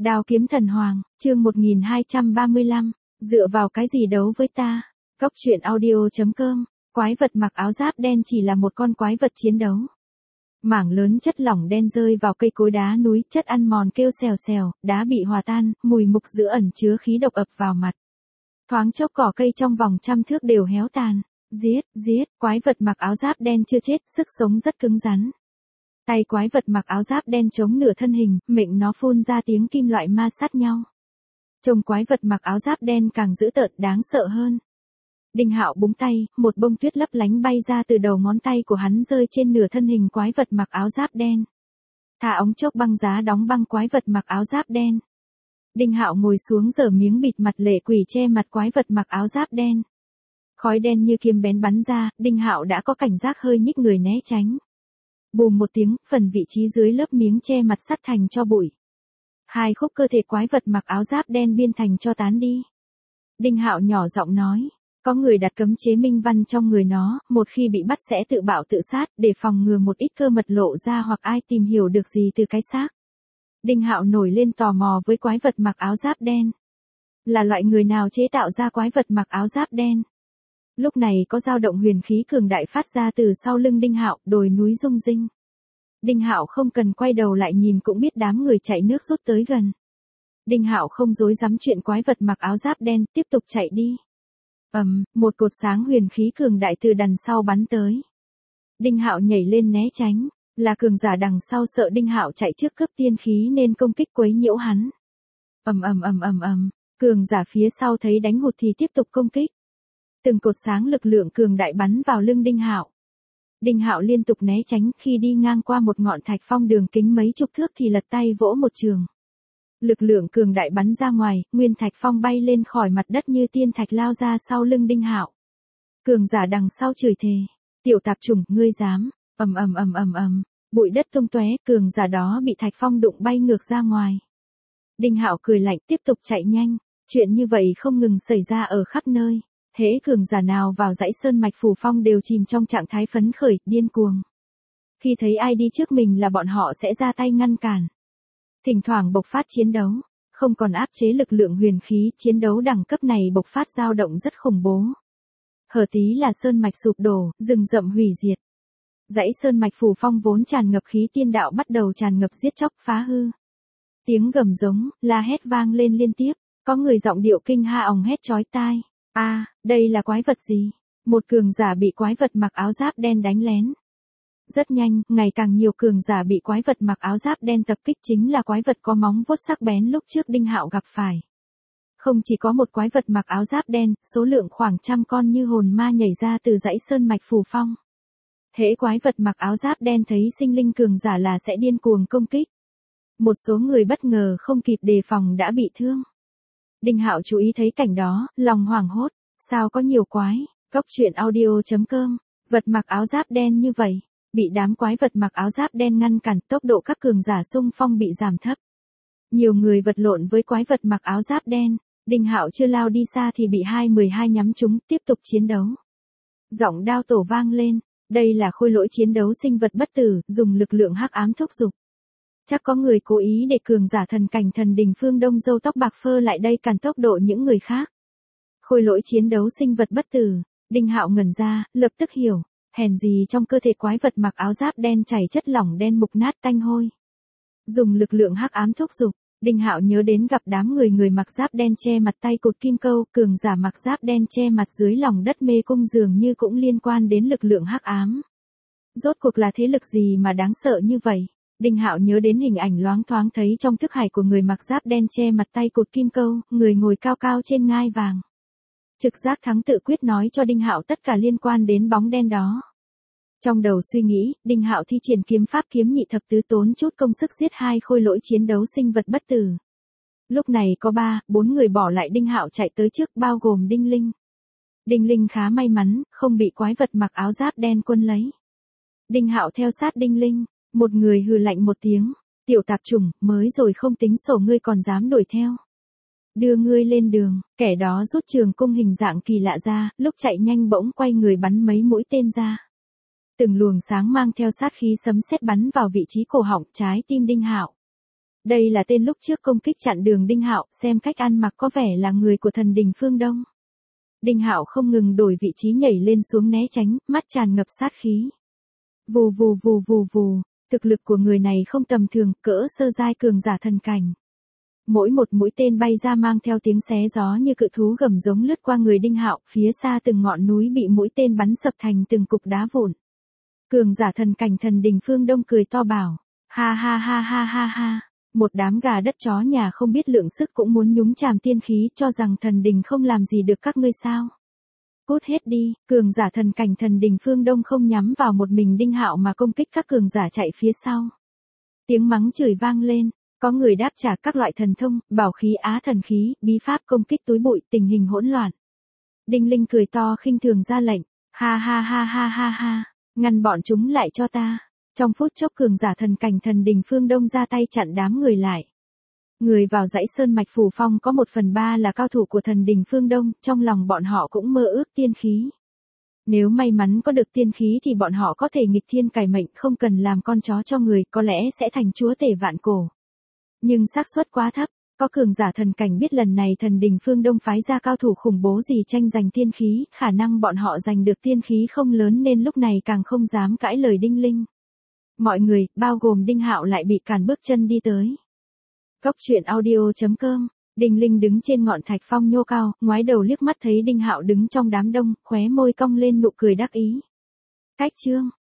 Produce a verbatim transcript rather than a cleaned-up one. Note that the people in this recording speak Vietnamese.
Đao kiếm thần hoàng, chương một nghìn hai trăm ba mươi lăm, dựa vào cái gì đấu với ta? Cốc truyện audio chấm com, quái vật mặc áo giáp đen chỉ là một con quái vật chiến đấu. Mảng lớn chất lỏng đen rơi vào cây cối đá núi, chất ăn mòn kêu xèo xèo, đá bị hòa tan, mùi mục giữa ẩn chứa khí độc ập vào mặt. Thoáng chốc cỏ cây trong vòng trăm thước đều héo tàn. Giết, giết, quái vật mặc áo giáp đen chưa chết, sức sống rất cứng rắn. Tay quái vật mặc áo giáp đen chống nửa thân hình, miệng nó phun ra tiếng kim loại ma sát nhau. Trông quái vật mặc áo giáp đen càng dữ tợn đáng sợ hơn. Đinh Hạo búng tay, một bông tuyết lấp lánh bay ra từ đầu ngón tay của hắn rơi trên nửa thân hình quái vật mặc áo giáp đen. Thả ống chốc băng giá đóng băng quái vật mặc áo giáp đen. Đinh Hạo ngồi xuống giở miếng bịt mặt lệ quỷ che mặt quái vật mặc áo giáp đen. Khói đen như kiếm bén bắn ra, Đinh Hạo đã có cảnh giác hơi nhích người né tránh. Bùm một tiếng, phần vị trí dưới lớp miếng che mặt sắt thành cho bụi. Hai khúc cơ thể quái vật mặc áo giáp đen biên thành cho tán đi. Đinh Hạo nhỏ giọng nói, có người đặt cấm chế minh văn trong người nó, một khi bị bắt sẽ tự bạo tự sát, để phòng ngừa một ít cơ mật lộ ra hoặc ai tìm hiểu được gì từ cái xác. Đinh Hạo nổi lên tò mò với quái vật mặc áo giáp đen. Là loại người nào chế tạo ra quái vật mặc áo giáp đen? Lúc này có dao động huyền khí cường đại phát ra từ sau lưng Đinh Hạo, đồi núi rung rinh. Đinh Hạo không cần quay đầu lại nhìn cũng biết đám người chạy nước rút tới gần. Đinh Hạo không dối dám chuyện quái vật mặc áo giáp đen, tiếp tục chạy đi. Ầm, um, một cột sáng huyền khí cường đại từ đằng sau bắn tới. Đinh Hạo nhảy lên né tránh, là cường giả đằng sau sợ Đinh Hạo chạy trước cướp tiên khí nên công kích quấy nhiễu hắn. Ầm ầm ầm ầm ầm, cường giả phía sau thấy đánh hụt thì tiếp tục công kích. Từng cột sáng lực lượng cường đại bắn vào lưng Đinh Hạo. Đinh Hạo liên tục né tránh, khi đi ngang qua một ngọn thạch phong đường kính mấy chục thước thì lật tay vỗ một trường. Lực lượng cường đại bắn ra ngoài, nguyên thạch phong bay lên khỏi mặt đất như tiên thạch lao ra sau lưng Đinh Hạo. Cường giả đằng sau chửi thề, tiểu tạp chủng, ngươi dám? Ầm ầm ầm ầm ầm, bụi đất tung tóe, cường giả đó bị thạch phong đụng bay ngược ra ngoài. Đinh Hạo cười lạnh tiếp tục chạy nhanh, chuyện như vậy không ngừng xảy ra ở khắp nơi. Hễ cường giả nào vào dãy sơn mạch phủ phong đều chìm trong trạng thái phấn khởi, điên cuồng. Khi thấy ai đi trước mình là bọn họ sẽ ra tay ngăn cản. Thỉnh thoảng bộc phát chiến đấu, không còn áp chế lực lượng huyền khí, chiến đấu đẳng cấp này bộc phát dao động rất khủng bố. Hở tí là sơn mạch sụp đổ, rừng rậm hủy diệt. Dãy sơn mạch phủ phong vốn tràn ngập khí tiên đạo bắt đầu tràn ngập giết chóc phá hư. Tiếng gầm giống, la hét vang lên liên tiếp, có người giọng điệu kinh ha òng hét chói tai. A, à, đây là quái vật gì? Một cường giả bị quái vật mặc áo giáp đen đánh lén. Rất nhanh, ngày càng nhiều cường giả bị quái vật mặc áo giáp đen tập kích, chính là quái vật có móng vuốt sắc bén lúc trước Đinh Hạo gặp phải. Không chỉ có một quái vật mặc áo giáp đen, số lượng khoảng trăm con như hồn ma nhảy ra từ dãy sơn mạch phù phong. Hễ quái vật mặc áo giáp đen thấy sinh linh cường giả là sẽ điên cuồng công kích. Một số người bất ngờ không kịp đề phòng đã bị thương. Đinh Hạo chú ý thấy cảnh đó, lòng hoảng hốt, sao có nhiều quái? Cốc truyện audio chấm com, vật mặc áo giáp đen như vậy, bị đám quái vật mặc áo giáp đen ngăn cản, tốc độ các cường giả xung phong bị giảm thấp. Nhiều người vật lộn với quái vật mặc áo giáp đen, Đinh Hạo chưa lao đi xa thì bị hai mười hai nhắm trúng, tiếp tục chiến đấu. Giọng đao tổ vang lên, đây là khôi lỗi chiến đấu sinh vật bất tử, dùng lực lượng hắc ám thúc giục. Chắc có người cố ý để cường giả thần cảnh thần đình phương Đông râu tóc bạc phơ lại đây cản tốc độ những người khác. Khôi lỗi chiến đấu sinh vật bất tử, Đinh Hạo ngẩn ra, lập tức hiểu, hèn gì trong cơ thể quái vật mặc áo giáp đen chảy chất lỏng đen mục nát tanh hôi. Dùng lực lượng hắc ám thúc giục, Đinh Hạo nhớ đến gặp đám người người mặc giáp đen che mặt tay cột kim câu, cường giả mặc giáp đen che mặt dưới lòng đất mê cung dường như cũng liên quan đến lực lượng hắc ám. Rốt cuộc là thế lực gì mà đáng sợ như vậy? Đinh Hạo nhớ đến hình ảnh loáng thoáng thấy trong thức hải của người mặc giáp đen che mặt tay cột kim câu, người ngồi cao cao trên ngai vàng. Trực giác thắng tự quyết nói cho Đinh Hạo tất cả liên quan đến bóng đen đó. Trong đầu suy nghĩ, Đinh Hạo thi triển kiếm pháp kiếm nhị thập tứ tốn chút công sức giết hai khôi lỗi chiến đấu sinh vật bất tử. Lúc này có ba, bốn người bỏ lại Đinh Hạo chạy tới trước, bao gồm Đinh Linh. Đinh Linh khá may mắn, không bị quái vật mặc áo giáp đen quân lấy. Đinh Hạo theo sát Đinh Linh. Một người hừ lạnh một tiếng, tiểu tạp chủng, mới rồi không tính sổ ngươi còn dám đuổi theo. Đưa ngươi lên đường, kẻ đó rút trường cung hình dạng kỳ lạ ra, lúc chạy nhanh bỗng quay người bắn mấy mũi tên ra. Từng luồng sáng mang theo sát khí sấm sét bắn vào vị trí cổ họng trái tim Đinh Hạo. Đây là tên lúc trước công kích chặn đường Đinh Hạo, xem cách ăn mặc có vẻ là người của thần đình phương Đông. Đinh Hạo không ngừng đổi vị trí nhảy lên xuống né tránh, mắt tràn ngập sát khí. Vù vù vù vù vù, thực lực của người này không tầm thường, cỡ sơ giai cường giả thần cảnh. Mỗi một mũi tên bay ra mang theo tiếng xé gió như cự thú gầm giống lướt qua người Đinh Hạo, phía xa từng ngọn núi bị mũi tên bắn sập thành từng cục đá vụn. Cường giả thần cảnh thần đình phương Đông cười to bảo, ha ha ha ha ha ha, một đám gà đất chó nhà không biết lượng sức cũng muốn nhúng chàm tiên khí, cho rằng thần đình không làm gì được các ngươi sao. Cút hết đi, cường giả thần cảnh thần đình phương Đông không nhắm vào một mình Đinh Hạo mà công kích các cường giả chạy phía sau. Tiếng mắng chửi vang lên, có người đáp trả các loại thần thông, bảo khí á thần khí, bí pháp công kích túi bụi, tình hình hỗn loạn. Đinh Linh cười to khinh thường ra lệnh, ha ha ha ha ha ha, ngăn bọn chúng lại cho ta. Trong phút chốc cường giả thần cảnh thần đình phương Đông ra tay chặn đám người lại. Người vào dãy sơn mạch phù phong có một phần ba là cao thủ của thần đình phương Đông, trong lòng bọn họ cũng mơ ước tiên khí. Nếu may mắn có được tiên khí thì bọn họ có thể nghịch thiên cải mệnh, không cần làm con chó cho người, có lẽ sẽ thành chúa tể vạn cổ. Nhưng xác suất quá thấp, có cường giả thần cảnh biết lần này thần đình phương Đông phái ra cao thủ khủng bố gì tranh giành tiên khí, khả năng bọn họ giành được tiên khí không lớn nên lúc này càng không dám cãi lời Đinh Linh. Mọi người, bao gồm Đinh Hạo lại bị cản bước chân đi tới. Cốc truyện audio chấm com, Đinh Linh đứng trên ngọn thạch phong nhô cao, ngoái đầu liếc mắt thấy Đinh Hạo đứng trong đám đông, khóe môi cong lên nụ cười đắc ý. Cách chương,